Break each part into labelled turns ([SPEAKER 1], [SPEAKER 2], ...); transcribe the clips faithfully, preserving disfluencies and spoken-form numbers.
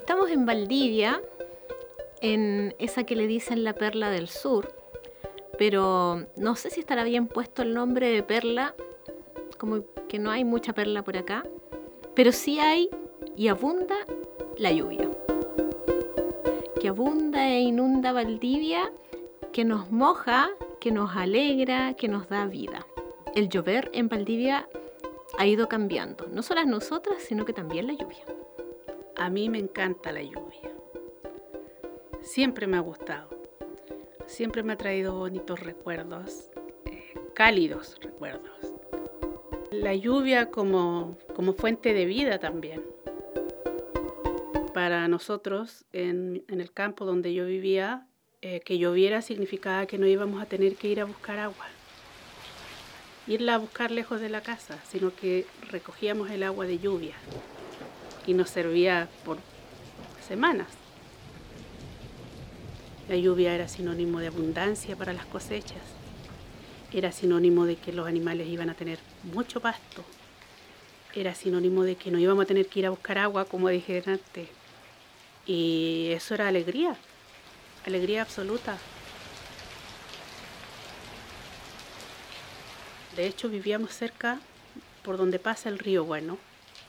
[SPEAKER 1] Estamos en Valdivia, en esa que le dicen la Perla del Sur, pero no sé si estará bien puesto el nombre de perla, como que no hay mucha perla por acá, pero sí hay y abunda la lluvia, que abunda e inunda Valdivia, que nos moja, que nos alegra, que nos da vida. El llover en Valdivia ha ido cambiando, no solo a nosotras, sino que también la lluvia.
[SPEAKER 2] A mí me encanta la lluvia. Siempre me ha gustado. Siempre me ha traído bonitos recuerdos, eh, cálidos recuerdos. La lluvia como, como fuente de vida también. Para nosotros, en, en el campo donde yo vivía, eh, que lloviera significaba que no íbamos a tener que ir a buscar agua. Irla a buscar lejos de la casa, sino que recogíamos el agua de lluvia y nos servía por semanas. La lluvia era sinónimo de abundancia para las cosechas. Era sinónimo de que los animales iban a tener mucho pasto. Era sinónimo de que no íbamos a tener que ir a buscar agua, como dije antes. Y eso era alegría, alegría absoluta. De hecho, vivíamos cerca por donde pasa el río Bueno.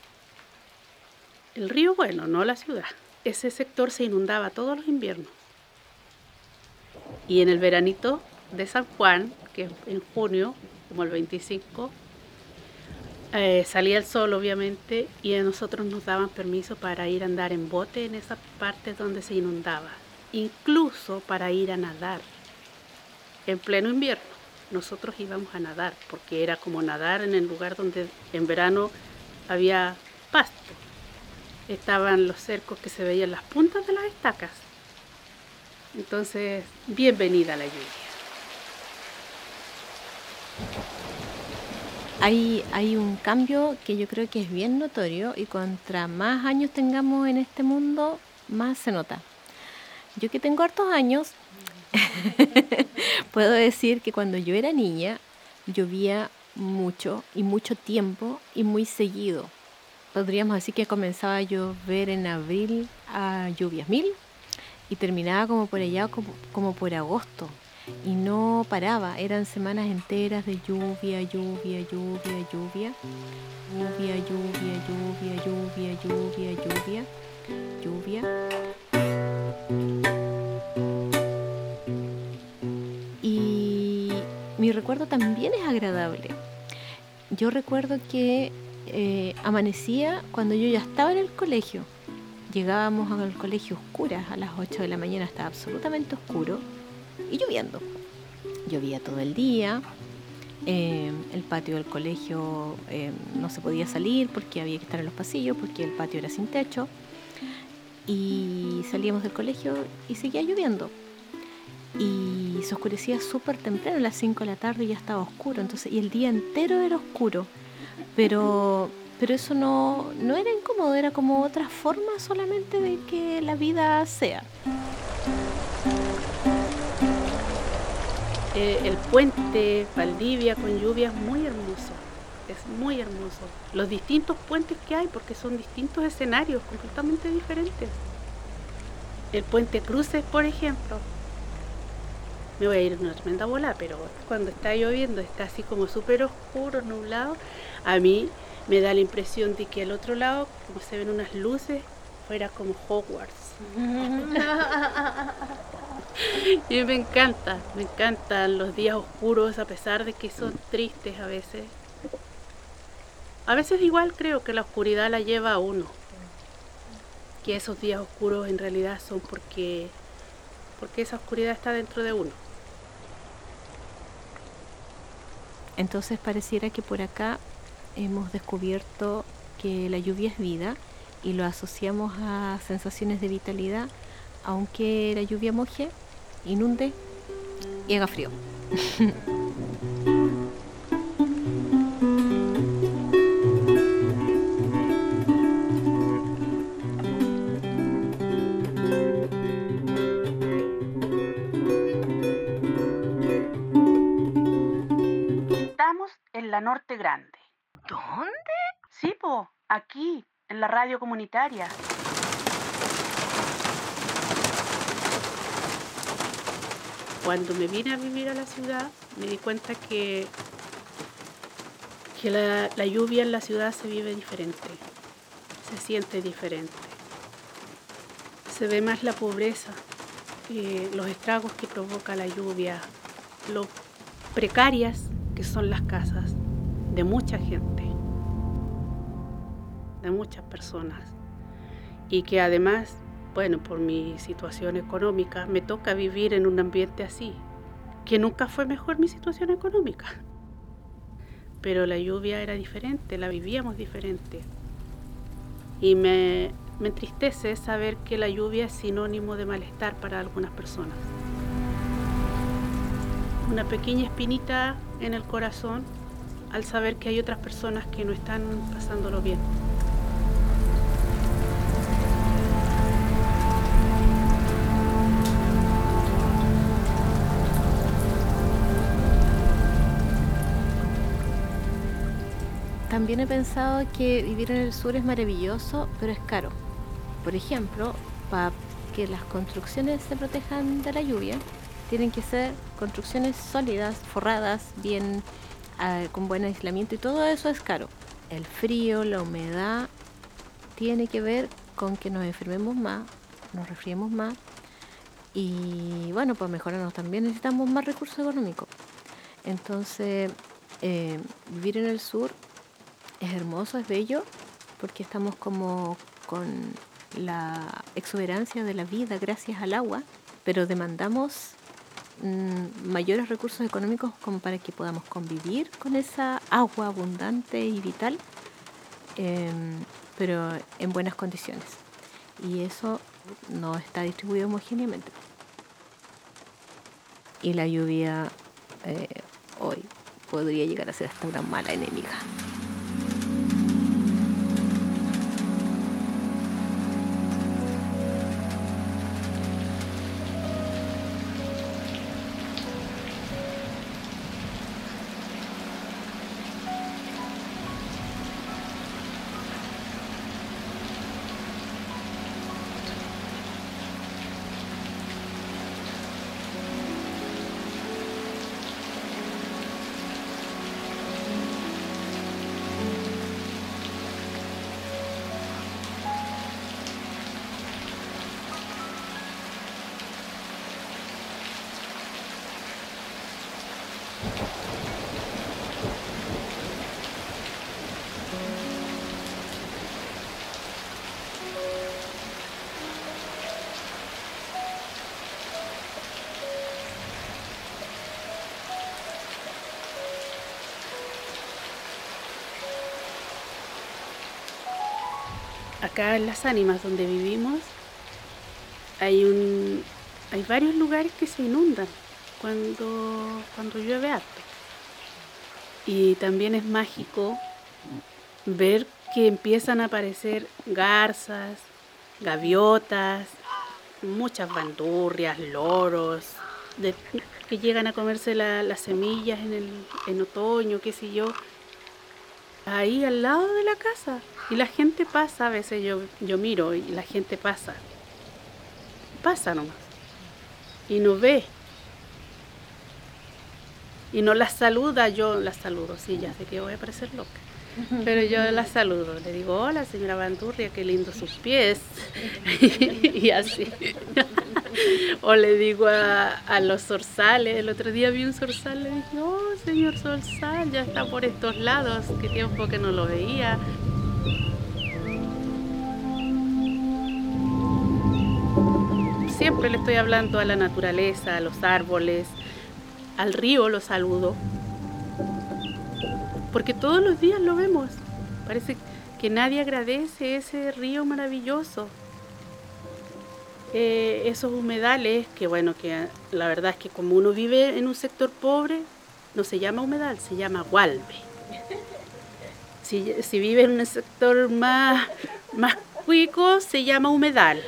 [SPEAKER 2] El río Bueno, no la ciudad. Ese sector se inundaba todos los inviernos. Y en el veranito de San Juan, que es en junio, como el veinticinco, eh, salía el sol obviamente y a nosotros nos daban permiso para ir a andar en bote en esas partes donde se inundaba. Incluso para ir a nadar. En pleno invierno, nosotros íbamos a nadar, porque era como nadar en el lugar donde en verano había pasto. Estaban los cercos que se veían las puntas de las estacas. Entonces, bienvenida a la lluvia.
[SPEAKER 1] Hay, hay un cambio que yo creo que es bien notorio y contra más años tengamos en este mundo, más se nota. Yo que tengo hartos años, puedo decir que cuando yo era niña llovía mucho y mucho tiempo y muy seguido. Podríamos decir que comenzaba a llover en abril a lluvias mil y terminaba como por allá, como, como por agosto. Y no paraba, eran semanas enteras de lluvia, lluvia, lluvia, lluvia, lluvia, lluvia, lluvia, lluvia, lluvia, lluvia, lluvia. Y mi recuerdo también es agradable. Yo recuerdo que eh, amanecía cuando yo ya estaba en el colegio. Llegábamos al colegio oscuras, a las ocho de la mañana estaba absolutamente oscuro y lloviendo. Llovía todo el día, eh, el patio del colegio eh, no se podía salir porque había que estar en los pasillos, porque el patio era sin techo. Y salíamos del colegio y seguía lloviendo. Y se oscurecía súper temprano, a las cinco de la tarde y ya estaba oscuro. Entonces, y el día entero era oscuro. Pero... Pero eso no, no era incómodo, era como otra forma solamente de que la vida sea.
[SPEAKER 2] Eh, el puente Valdivia con lluvia es muy hermoso, es muy hermoso. Los distintos puentes que hay, porque son distintos escenarios completamente diferentes. El puente Cruces, por ejemplo. Me voy a ir en una tremenda bola, pero cuando está lloviendo, está así como súper oscuro, nublado, a mí me da la impresión de que al otro lado, como se ven unas luces, fuera como Hogwarts. Y me encanta, me encantan los días oscuros, a pesar de que son tristes a veces. A veces igual creo que la oscuridad la lleva a uno. Que esos días oscuros en realidad son porque, porque esa oscuridad está dentro de uno.
[SPEAKER 1] Entonces pareciera que por acá hemos descubierto que la lluvia es vida y lo asociamos a sensaciones de vitalidad, aunque la lluvia moje, inunde y haga frío.
[SPEAKER 2] Estamos en la Norte Grande.
[SPEAKER 1] ¿Dónde?
[SPEAKER 2] Sí, po, aquí, en la radio comunitaria. cuando me vine a vivir a la ciudad, me di cuenta que, que la, la lluvia en la ciudad se vive diferente, se siente diferente. Se ve más la pobreza, eh, los estragos que provoca la lluvia, lo precarias que son las casas de mucha gente, de muchas personas. Y que además, bueno, por mi situación económica, me toca vivir en un ambiente así, que nunca fue mejor mi situación económica. Pero la lluvia era diferente, la vivíamos diferente. Y me, me entristece saber que la lluvia es sinónimo de malestar para algunas personas. Una pequeña espinita en el corazón al saber que hay otras personas que no están pasándolo bien.
[SPEAKER 1] También he pensado que vivir en el sur es maravilloso, pero es caro. Por ejemplo, para que las construcciones se protejan de la lluvia, tienen que ser construcciones sólidas, forradas, bien, uh, con buen aislamiento, y todo eso es caro. El frío, la humedad, tiene que ver con que nos enfermemos más, nos resfriemos más, y bueno, pues mejorarnos también necesitamos más recursos económicos. Entonces, eh, vivir en el sur es hermoso, es bello, porque estamos como con la exuberancia de la vida gracias al agua, pero demandamos mmm, mayores recursos económicos como para que podamos convivir con esa agua abundante y vital, eh, pero en buenas condiciones. Y eso no está distribuido homogéneamente. Y la lluvia eh, hoy podría llegar a ser hasta una mala enemiga.
[SPEAKER 2] Acá en Las Ánimas, donde vivimos, hay un hay varios lugares que se inundan cuando, cuando llueve harto. Y también es mágico ver que empiezan a aparecer garzas, gaviotas, muchas bandurrias, loros, de, que llegan a comerse la, las semillas en, el, en otoño, qué sé yo, ahí al lado de la casa. Y la gente pasa, a veces yo, yo miro y la gente pasa, pasa nomás, y no ve, y no las saluda. Yo las saludo, sí, ya sé que voy a parecer loca, pero yo las saludo, le digo, hola señora Bandurria, qué lindo sus pies, y así. O le digo a, a los zorzales, el otro día vi un zorzal, le dije, oh señor zorzal, ya está por estos lados, qué tiempo que no lo veía. Siempre le estoy hablando a la naturaleza, a los árboles, al río lo saludo, porque todos los días lo vemos. Parece que nadie agradece ese río maravilloso. Eh, esos humedales, que bueno, que la verdad es que como uno vive en un sector pobre, no se llama humedal, se llama hualbe. Si, si vive en un sector más, más cuico, se llama humedal.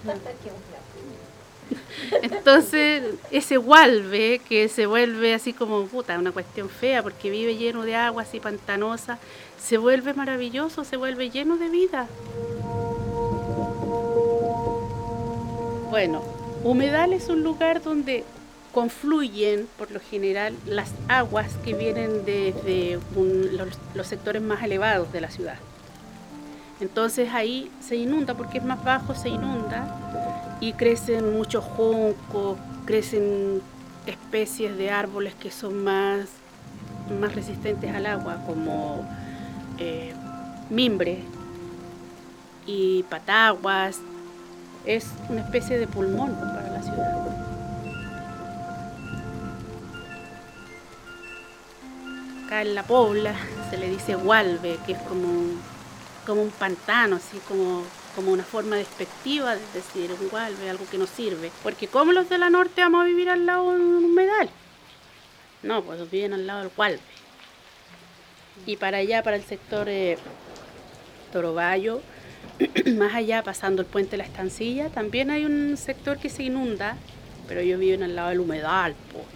[SPEAKER 2] Entonces, ese hualbe que se vuelve así como, puta, una cuestión fea, porque vive lleno de agua así pantanosa, se vuelve maravilloso, se vuelve lleno de vida. Bueno, humedal es un lugar donde confluyen por lo general las aguas que vienen desde un, los, los sectores más elevados de la ciudad. Entonces ahí se inunda, porque es más bajo, se inunda y crecen muchos juncos, crecen especies de árboles que son más, más resistentes al agua, como eh, mimbre y pataguas. Es una especie de pulmón para la ciudad. Acá en La Pobla se le dice gualbe, que es como, como un pantano, así como, como una forma despectiva de decir un gualbe, algo que no sirve. Porque ¿cómo los de la norte vamos a vivir al lado de un humedal? No, pues viven al lado del gualbe. Y para allá, para el sector eh, Torobayo, más allá, pasando el puente de la Estancilla, también hay un sector que se inunda, pero ellos viven al lado del humedal, pues.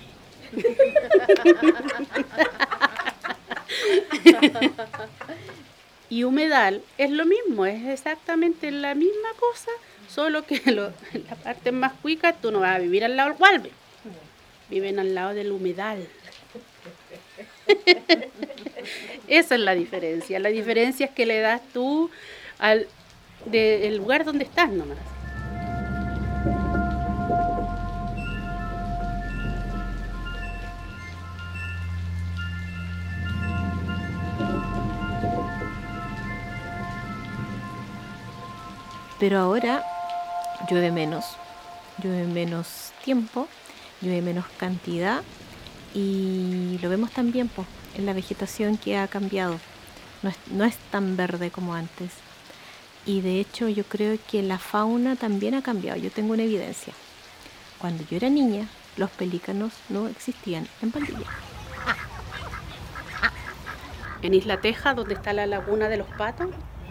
[SPEAKER 2] Y humedal es lo mismo, es exactamente la misma cosa, solo que lo, en la parte más cuica tú no vas a vivir al lado del gualbe, viven al lado del humedal. Esa es la diferencia, la diferencia es que le das tú al del lugar donde estás nomás.
[SPEAKER 1] Pero ahora llueve menos, llueve menos tiempo, llueve menos cantidad y lo vemos también pues, en la vegetación que ha cambiado. No es, no es tan verde como antes. Y de hecho yo creo que la fauna también ha cambiado. Yo tengo una evidencia. Cuando yo era niña, los pelícanos no existían en Valdivia.
[SPEAKER 2] En Isla Teja, donde está la laguna de los patos,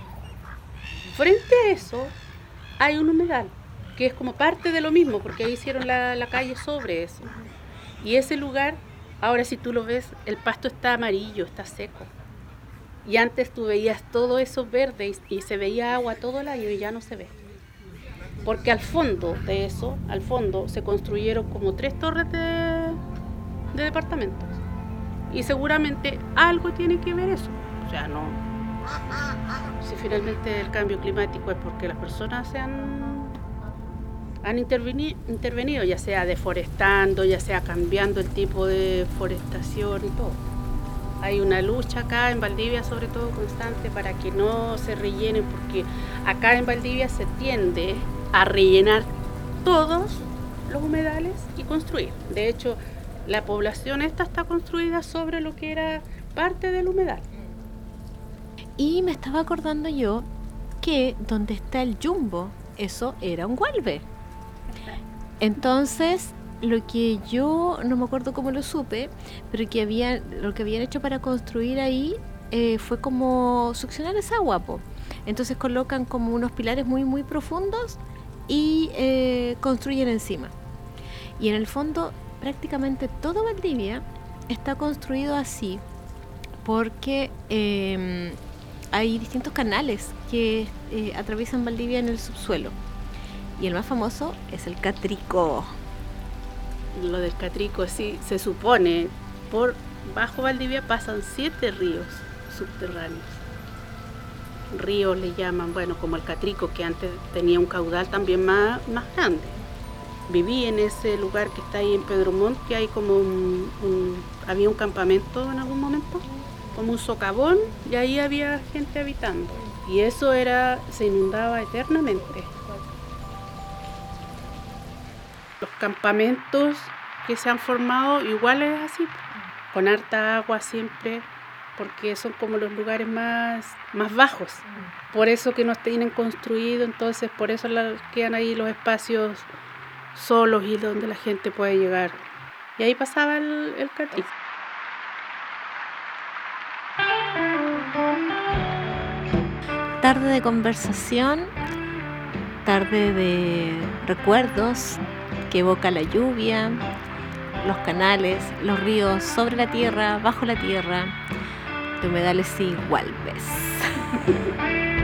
[SPEAKER 2] frente a eso hay un humedal, que es como parte de lo mismo, porque ahí hicieron la, la calle sobre eso. Y ese lugar, ahora si tú lo ves, el pasto está amarillo, está seco. Y antes tú veías todo eso verde y, y se veía agua todo el año y ya no se ve. Porque al fondo de eso, al fondo, se construyeron como tres torres de, de departamentos. Y seguramente algo tiene que ver eso. O sea, no... Si finalmente el cambio climático es porque las personas se han, han interveni, intervenido, ya sea deforestando, ya sea cambiando el tipo de forestación y todo. Hay una lucha acá en Valdivia, sobre todo constante, para que no se rellenen, porque acá en Valdivia se tiende a rellenar todos los humedales y construir. De hecho, la población esta está construida sobre lo que era parte del humedal.
[SPEAKER 1] Y me estaba acordando yo que donde está el Jumbo, eso era un gualbe. Entonces, lo que yo, no me acuerdo cómo lo supe, pero que habían, lo que habían hecho para construir ahí eh, fue como succionar esa agua, po. Entonces colocan como unos pilares muy muy profundos y eh, construyen encima. Y en el fondo, prácticamente todo Valdivia está construido así, porque... Eh, hay distintos canales que eh, atraviesan Valdivia en el subsuelo. Y el más famoso es el Catrico.
[SPEAKER 2] Lo del Catrico, sí, se supone, por bajo Valdivia pasan siete ríos subterráneos. Ríos le llaman, bueno, como el Catrico, que antes tenía un caudal también más, más grande. Viví en ese lugar que está ahí en Pedro Montt, que hay como un, un... había un campamento en algún momento, como un socavón, y ahí había gente habitando. Y eso era, se inundaba eternamente. Los campamentos que se han formado igual es así, con harta agua siempre, porque son como los lugares más, más bajos. Por eso que no tienen construido, entonces por eso la, quedan ahí los espacios solos y donde la gente puede llegar. Y ahí pasaba el, el Catrico.
[SPEAKER 1] Tarde de conversación, tarde de recuerdos que evoca la lluvia, los canales, los ríos sobre la tierra, bajo la tierra, de humedales y gualbes.